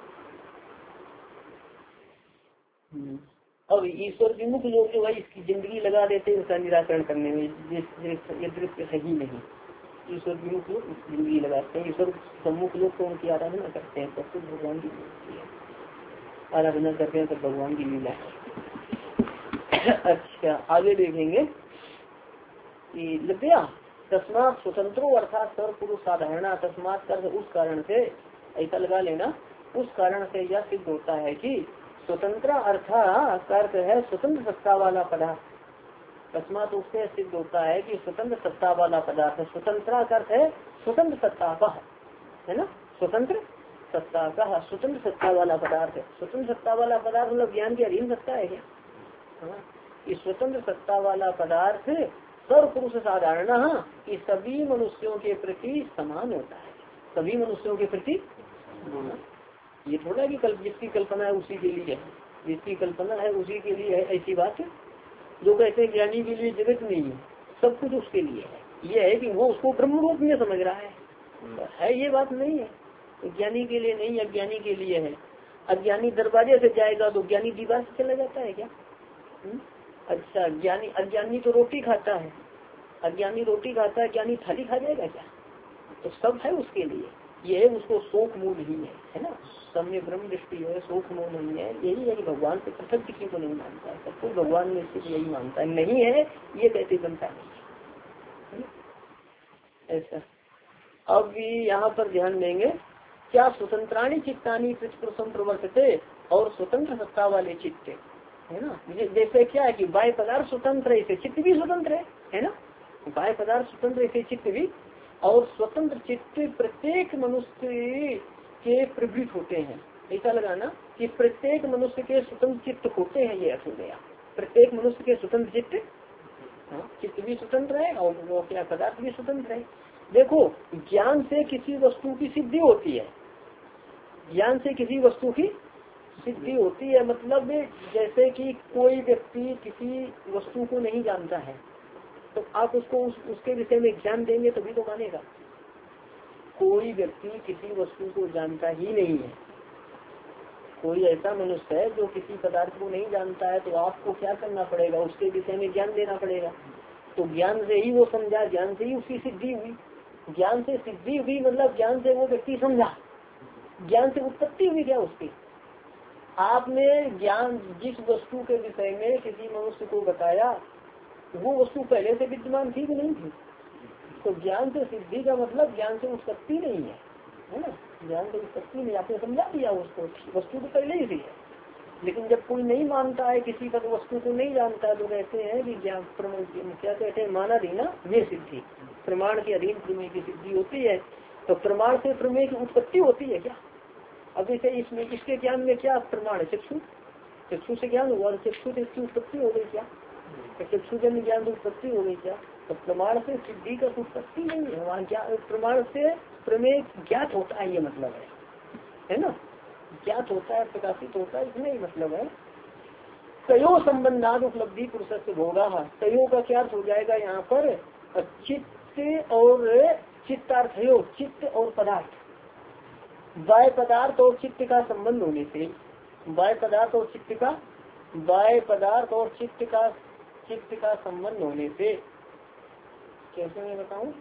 और ईश्वर विमुख लोग जो है इसकी जिंदगी लगा देते हैं उसका निराकरण करने में, ये दृश्य सही नहीं। ईश्वर विमुख लोग जिंदगी लगाते हैं, ईश्वर सम्मुख लोग तो उनकी आराधना करते हैं, सब कुछ भगवान की आराधना करते हैं, सब भगवान की लीला है। अच्छा, आगे देखेंगे कि लभ्या तस्मात स्वतंत्रो अर्थात सर्वपुरुष साधारणा, तस्मात कर उस कारण से, ऐसा लगा लेना, उस कारण से यह सिद्ध होता है कि स्वतंत्र अर्थ है स्वतंत्र सत्ता वाला पदार्थ, तस्मात उससे सिद्ध होता है कि स्वतंत्र सत्ता वाला पदार्थ है। स्वतंत्र अर्थ है स्वतंत्र सत्ता का, है ना, स्वतंत्र सत्ता का, स्वतंत्र सत्ता वाला पदार्थ है। स्वतंत्र सत्ता वाला पदार्थ मतलब ज्ञान के अधीन सत्ता है क्या? हाँ, ये स्वतंत्र सत्ता वाला पदार्थ सर्व पुरुष साधारण कि सभी मनुष्यों के प्रति समान होता है। सभी मनुष्यों के प्रति, ये थोड़ा कि जिसकी कल्पना है उसी के लिए है, जिसकी कल्पना है उसी के लिए है, ऐसी बात है। जो कहते हैं ज्ञानी के लिए जगत नहीं है, सब कुछ उसके लिए है, ये है कि वो उसको ब्रह्म रूप में समझ रहा है, ये बात नहीं है। ज्ञानी के लिए नहीं, अज्ञानी के लिए है। अज्ञानी दरवाजे से जाएगा तो ज्ञानी दीवार से चला जाता है क्या? अच्छा, ज्ञानी अज्ञानी तो रोटी खाता है, अज्ञानी रोटी खाता है, ज्ञानी थाली खा जाएगा क्या? तो सब है उसके लिए, ये है उसको शोक मूल ही है ना। सब में ब्रह्म दृष्टि है, शोक मूल नहीं है। यही है कि भगवान से पृथक किसी को नहीं मानता है, सबको भगवान में स्थित यही मानता है। नहीं है ये कहते बनता नहीं ऐसा। अब यहाँ पर ध्यान देंगे, क्या स्वतंत्राणी चित्तानी पृथ्वी प्रवर्तते, और स्वतंत्र सत्ता वाले चित्त है ना। जैसे क्या है कि बाह्य पदार्थ स्वतंत्र है, इसे चित्त भी स्वतंत्र है ना। बाह्य पदार्थ स्वतंत्र, इसे चित्त भी, और स्वतंत्र चित्त प्रत्येक मनुष्य के प्रवृत्त होते हैं। ऐसा लगाना कि प्रत्येक मनुष्य के स्वतंत्र चित्त होते हैं, ये अर्थ हो गया। प्रत्येक मनुष्य के स्वतंत्र चित्त, चित्त भी स्वतंत्र है और वो क्या पदार्थ भी स्वतंत्र है। देखो, ज्ञान से किसी वस्तु की सिद्धि होती है, ज्ञान से किसी वस्तु की सिद्धि होती है। मतलब जैसे कि कोई व्यक्ति किसी वस्तु को नहीं जानता है, तो आप उसको उसके विषय में ज्ञान देंगे तभी तो मानेगा। कोई व्यक्ति किसी वस्तु को जानता ही नहीं है, कोई ऐसा मनुष्य है जो किसी पदार्थ को नहीं जानता है, तो आपको क्या करना पड़ेगा? उसके विषय में ज्ञान देना पड़ेगा। तो ज्ञान से ही वो समझा, ज्ञान से ही उसकी सिद्धि हुई। ज्ञान से सिद्धि हुई मतलब ज्ञान से वो व्यक्ति समझा, ज्ञान से उत्पत्ति हुई क्या उसकी। आपने ज्ञान जिस वस्तु के विषय में किसी मनुष्य को बताया, वो वस्तु पहले से विद्यमान थी कि नहीं थी? तो ज्ञान से सिद्धि का मतलब ज्ञान से उत्पत्ति नहीं है ना। ज्ञान से उत्पत्ति नहीं, आपने समझा दिया उसको, वस्तु तो पहले ही थी है। लेकिन जब कोई नहीं मानता है, किसी पर वस्तु को नहीं जानता, तो कहते हैं कि ज्ञान क्या कहते हैं, मानाधीना वे सिद्धि, प्रमाण के अधीन प्रमेय की सिद्धि होती है। तो प्रमाण से प्रमेय की उत्पत्ति होती है क्या? अब इसे इसमें इसके ज्ञान में क्या प्रमाण है? चक्षु, चक्षु से ज्ञान हुआ, चक्षु से इसकी उत्पत्ति हो गई क्या? चक्षु जन्य ज्ञान की उत्पत्ति हो गई क्या? तो प्रमाण से सिद्धि का उत्पत्ति नहीं है वहाँ। क्या प्रमाण से प्रमेय ज्ञात होता है, ये मतलब है ना। ज्ञात होता है, प्रकाशित होता है, इसमें ही मतलब है। तयो संबंधाद उपलब्धि पुरुष से भोगा। तयो का क्या अर्थ हो जाएगा यहाँ पर? चित्त और चित्तार्थयो, चित्त और पदार्थ, बाह्य पदार्थ और चित्त का संबंध होने से, बाह्य पदार्थ और चित्त का, बाह्य पदार्थ और चित्त का संबंध होने से, कैसे मैं बताऊं?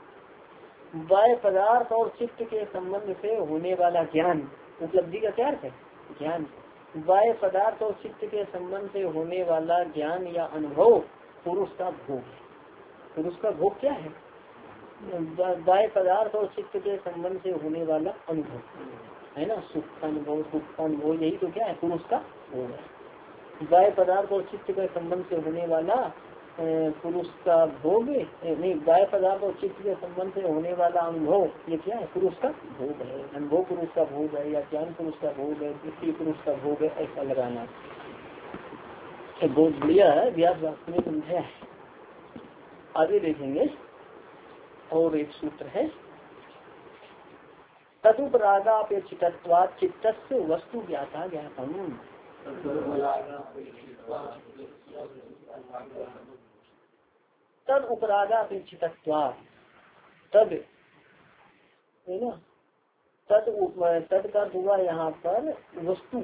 बाह्य पदार्थ और चित्त के संबंध से होने वाला ज्ञान, उपलब्धि का क्या अर्थ है? ज्ञान। बाह्य पदार्थ और चित्त के संबंध से होने वाला ज्ञान या अनुभव पुरुष का भोग है। पुरुष का भोग क्या है? बाह्य पदार्थ और चित्त के संबंध से होने वाला अनुभव है ना, सुख का अनुभव, दुख का अनुभव, यही तो क्या है? पुरुष का भोग है। बाह्य पदार्थ और चित्त के संबंध से होने वाला पुरुष का भोग नहीं, बाह्य पदार्थ और चित्त के संबंध से होने वाला अनुभव, ये क्या है? पुरुष का भोग है। अनुभव पुरुष का भोग है, या ज्ञान पुरुष का भोग है, दृष्टि पुरुष का भोग है, ऐसा लगाना बहुत बढ़िया है। व्यास वास्तव में समझा है। आगे देखेंगे, और एक सूत्र है, तदुपरागापेक्षितत्वात् चित्तस्य वस्तु ज्ञाता ज्ञातम। तद उपरागापेक्षितत्वात्, तद है ना, तद का हुआ यहाँ पर वस्तु,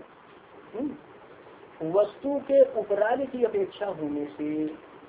वस्तु के उपराग की अपेक्षा होने से,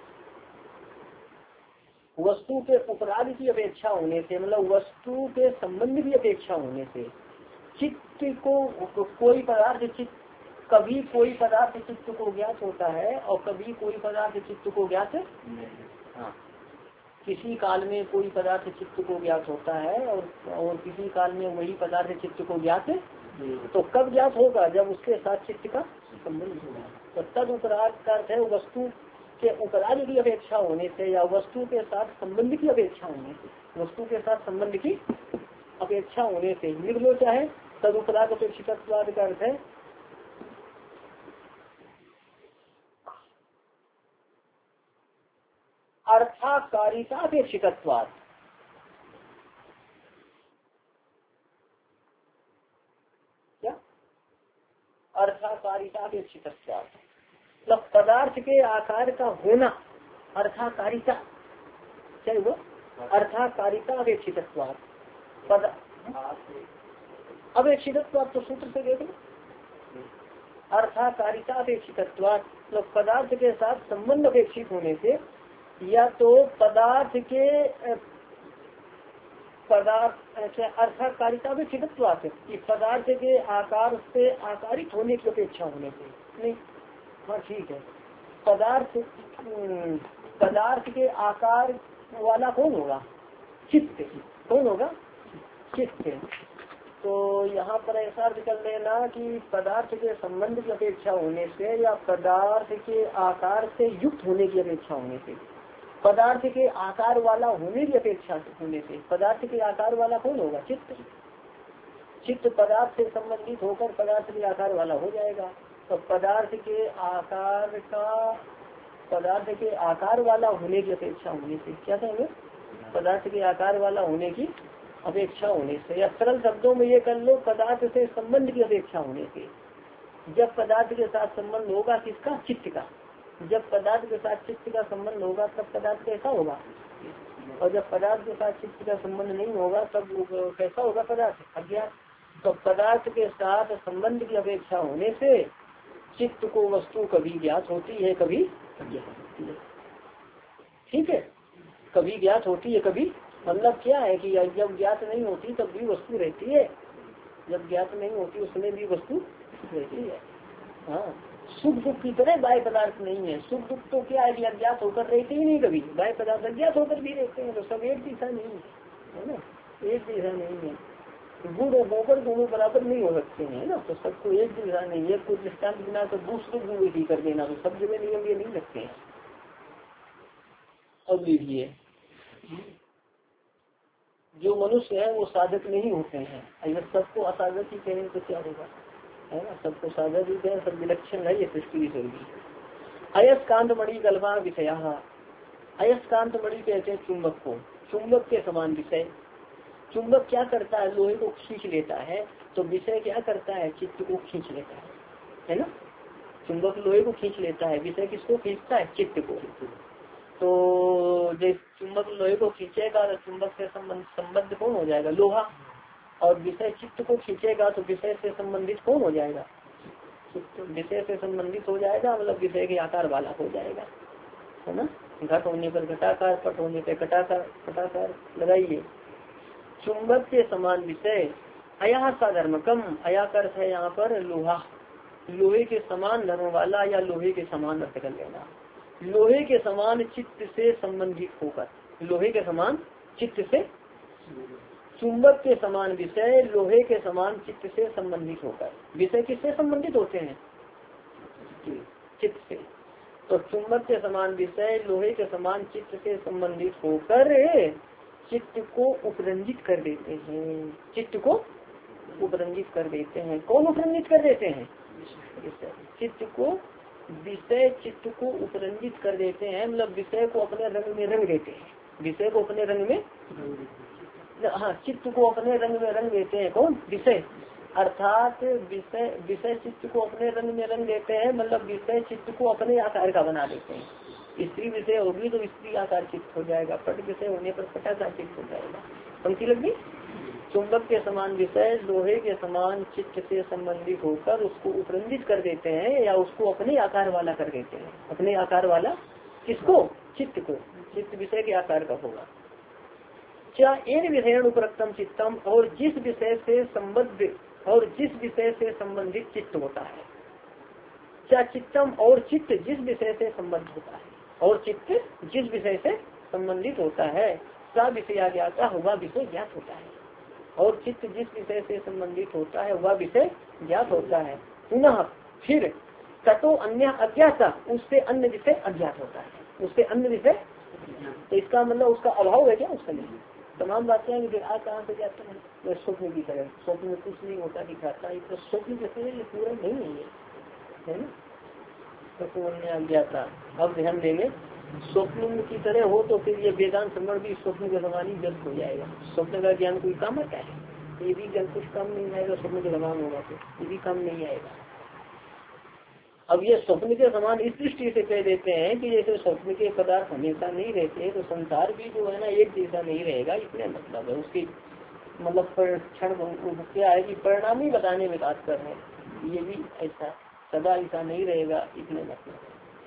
वस्तु के उपराग की अपेक्षा होने से, मतलब वस्तु के संबंध की अपेक्षा होने से, चित्त को कोई पदार्थ चित्त, कभी कोई पदार्थ चित्त को ज्ञात होता है और कभी कोई पदार्थ चित्त को ज्ञात हाँ, किसी काल में कोई पदार्थ चित्त को ज्ञात होता है और किसी काल में वही पदार्थ चित्त को ज्ञात, तो कब ज्ञात होगा? जब उसके साथ चित्त का संबंध होगा। तो तद उपराग का अर्थ है वस्तु के उपराग की अपेक्षा होने से, या वस्तु के साथ संबंध की अपेक्षा होने से, वस्तु के साथ संबंध की अपेक्षा होने से, लिख लो चाहे तदुपराग अपेक्षितत्वाद का अर्थ है अर्थाकारिता अपेक्षितत्वाद। क्या अर्थाकारिता अपेक्षितत्वाद मतलब पदार्थ के आकार का होना, अर्थाकारिता क्या वो अर्थाकारिता अपेक्षितत्वाद पद अपेक्षितत्वाद तो सूत्र से देख लो, अर्थाकारिता अपेक्षितत्वाद मतलब पदार्थ के साथ संबंध अपेक्षित होने से, या तो पदार्थ के अर्थाकारिता अपेक्षितत्वाद कि पदार्थ के आकार से आकारित होने की अपेक्षा होने से, नहीं हाँ ठीक है, पदार्थ के आकार वाला कौन होगा, चित्त, कौन होगा चित्त। तो यहाँ पर ऐसा अर्थ कर लेना कि पदार्थ के संबंध की अपेक्षा होने से या पदार्थ के आकार से युक्त होने की अपेक्षा होने से, पदार्थ के आकार वाला होने की अपेक्षा होने से, पदार्थ के आकार वाला कौन होगा चित्त। चित्त पदार्थ से संबंधित होकर पदार्थ के आकार वाला हो जाएगा। तो पदार्थ के आकार वाला होने की अपेक्षा होने से, क्या कहेंगे, पदार्थ के आकार वाला होने की अपेक्षा होने से, या सरल शब्दों में ये कर लो पदार्थ से संबंध की अपेक्षा होने से। जब पदार्थ के साथ संबंध होगा किसका, चित्त का, जब पदार्थ के साथ चित्त का संबंध होगा तब पदार्थ कैसा होगा, और जब पदार्थ के साथ चित्त का संबंध नहीं होगा तब कैसा होगा पदार्थ, अज्ञात। तो पदार्थ के साथ संबंध की अपेक्षा होने से चित्त को वस्तु कभी ज्ञात होती है, कभी अज्ञात होती है। ठीक है, कभी ज्ञात होती है, कभी, मतलब क्या है कि जब ज्ञात नहीं होती तब भी वस्तु रहती है, जब ज्ञात नहीं होती उसमें भी वस्तु रहती है। हाँ, सुख दुख की तरह बाह्य पदार्थ नहीं है। सुख दुख तो क्या है कि अज्ञात होकर रहते ही नहीं, कभी बाह्य पदार्थ अज्ञात होकर भी रहते हैं। तो सब एक दिशा नहीं है ना, एक दिशा नहीं है। गुण और गोबर दोनों बराबर नहीं हो सकते हैं ना, तो सबको एक दिशा नहीं है। कुछ दृष्टांत बिना तो दूसरे गुण कर देना, तो सब जगह नियम ये नहीं रखते हैं। अब लीजिए, जो मनुष्य है वो साधक नहीं होते हैं, अगर सबको असाधक ही कहें तो क्या होगा, है ना, सबको साधक ही कहें, सब विलक्षण है, ये सृष्टि होगी। अयस्कांत मणि कल्पना विषय, अयस्कांत मणि कहते हैं चुंबक को, चुंबक के समान विषय। चुंबक क्या करता है, लोहे को खींच लेता है, तो विषय क्या करता है, चित्त को खींच लेता है ना। चुंबक लोहे को खींच लेता है, विषय किसको खींचता है, चित्त को। तो जैसे चुंबक लोहे को खींचेगा तो चुंबक से संबंध कौन हो जाएगा, लोहा, और विषय चित्त को खींचेगा तो विषय से संबंधित कौन हो जाएगा, विषय से संबंधित हो जाएगा, मतलब विषय के आकार वाला हो जाएगा, है ना। घट होने पर घटाकार, पट होने पर कटाकार लगाइए। चुंबक के समान विषय, अया साधर्मकम, अया कर है यहाँ पर लोहा, लोहे के समान धर्म वाला, या लोहे के समान अर्थ कर लेना। लोहे के समान चित्त से संबंधित होकर, लोहे के समान चित्त से, चुंबक के समान विषय लोहे के समान चित्त से संबंधित होकर। विषय किससे संबंधित होते हैं, चित्त से। तो चुंबक के समान विषय लोहे के समान चित्त से संबंधित होकर चित्त को उपरंजित कर देते हैं, चित्त को उपरंजित कर देते हैं। कौन उपरंजित कर देते हैं, चित्त को, विषय चित्त को उपरंजित कर देते हैं, मतलब विषय को अपने रंग में रंग देते हैं, विषय को अपने रंग में, हाँ, चित्त को अपने रंग में रंग देते हैं। कौन, विषय, अर्थात विषय चित्त को अपने रंग में रंग देते हैं, मतलब विषय चित्त को अपने आकार का बना देते हैं। स्त्री विषय होगी तो स्त्री आकार चित्त हो जाएगा, पट विषय होने पर पटाकार चित्त हो जाएगा। पंक्ति लग गई। चुंबक के समान विषय लोहे के समान चित्त से संबंधित होकर उसको उपरंजित कर देते हैं, या उसको अपने आकार वाला कर देते हैं। अपने आकार वाला किसको, चित्त को, चित्त विषय के आकार का होगा। क्या इन विषय उपरक्तम चित्तम, और जिस विषय से संबद्ध, और जिस विषय से संबंधित चित्त होता है, क्या चित्तम और चित्त जिस विषय से संबद्ध होता है, और चित्त जिस विषय से संबंधित होता है, सा विषय ज्ञात, वह विषय ज्ञात होता है। और चित्त जिस विषय से संबंधित होता है वह विषय ज्ञात होता है। पुनः फिर ततो अन्य अज्ञाता, उससे अन्य विषय अज्ञात होता है, उससे अन्य विषय। तो इसका मतलब उसका अभाव है क्या, उसका नहीं, तमाम बातें हैं कि आ कहाँ से जाते हैं, वह स्वप्न की तरह। स्वप्न में कुछ नहीं होता दिखाता है, तो स्वप्न जैसे ये पूरा नहीं है ना। तो अज्ञाता अब ध्यान देंगे, स्वप्न की तरह हो तो फिर ये वेदांत समझ भी स्वप्न के समान ही व्यर्थ हो जाएगा। स्वप्न का ज्ञान कोई काम आता है, ये भी ज्ञान कुछ काम नहीं आएगा। स्वप्न के समान होगा तो ये भी काम नहीं आएगा। अब ये स्वप्न के समान इस दृष्टि से कह देते हैं कि जैसे स्वप्न के पदार्थ हमेशा नहीं रहते, तो संसार भी जो है ना एक जैसा नहीं रहेगा, इसमें मतलब है उसकी मतलब क्षण क्या है कि परिणाम ही बताने में तात्पर्य है, ये भी ऐसा सदा ऐसा नहीं रहेगा, इतने मतलब।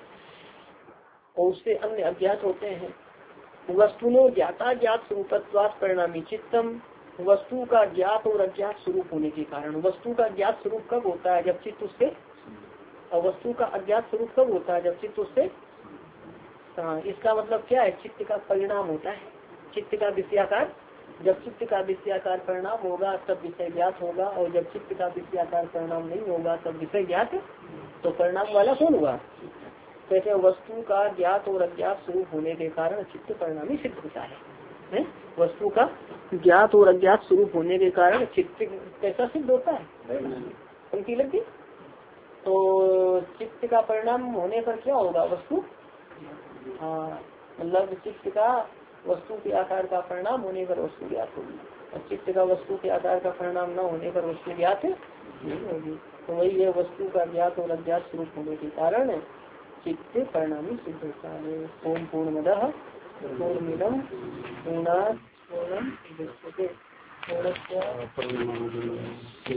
और उससे अन्य अज्ञात होते हैं। वस्तुनो ज्ञाता ज्ञात स्वरूपत्वात् परिणामी चित्तम, वस्तु का ज्ञात और अज्ञात स्वरूप होने के कारण। वस्तु का ज्ञात स्वरूप कब होता है, जब चित्त उससे, और वस्तु का अज्ञात स्वरूप कब होता है, जब चित्त उससे। हाँ, इसका मतलब क्या है, चित्त का परिणाम होता है, चित्त का विषयाकार। जब चित्त का विषयाकार परिणाम होगा तब विषय ज्ञात होगा, और जब चित्त का विषयाकार परिणाम नहीं होगा तब विषय ज्ञात। तो परिणाम वाला कौन हुआ, कैसे वस्तु का ज्ञात और अज्ञात स्वरूप होने के कारण चित्त परिणामी सिद्ध होता है? वस्तु का ज्ञात और अज्ञात स्वरूप होने के कारण चित्त कैसा सिद्ध होता है, पंक्ति लगी। तो चित्त का परिणाम होने पर क्या होगा, वस्तु, हाँ मतलब चित्त का वस्तु के आकार का परिणाम होने पर वस्तु ज्ञात होगी, और चित्त का वस्तु के आकार का परिणाम न होने पर वस्तु ज्ञात नहीं होगी। तो वही है, वस्तु का ज्ञात और अज्ञात स्वरूप होने के कारण चित्त परिणामी सिद्ध होता है। ओम पूर्णमदः पूर्णमिदं पूर्णात् पूर्णं मुदच्यते पूर्णस्य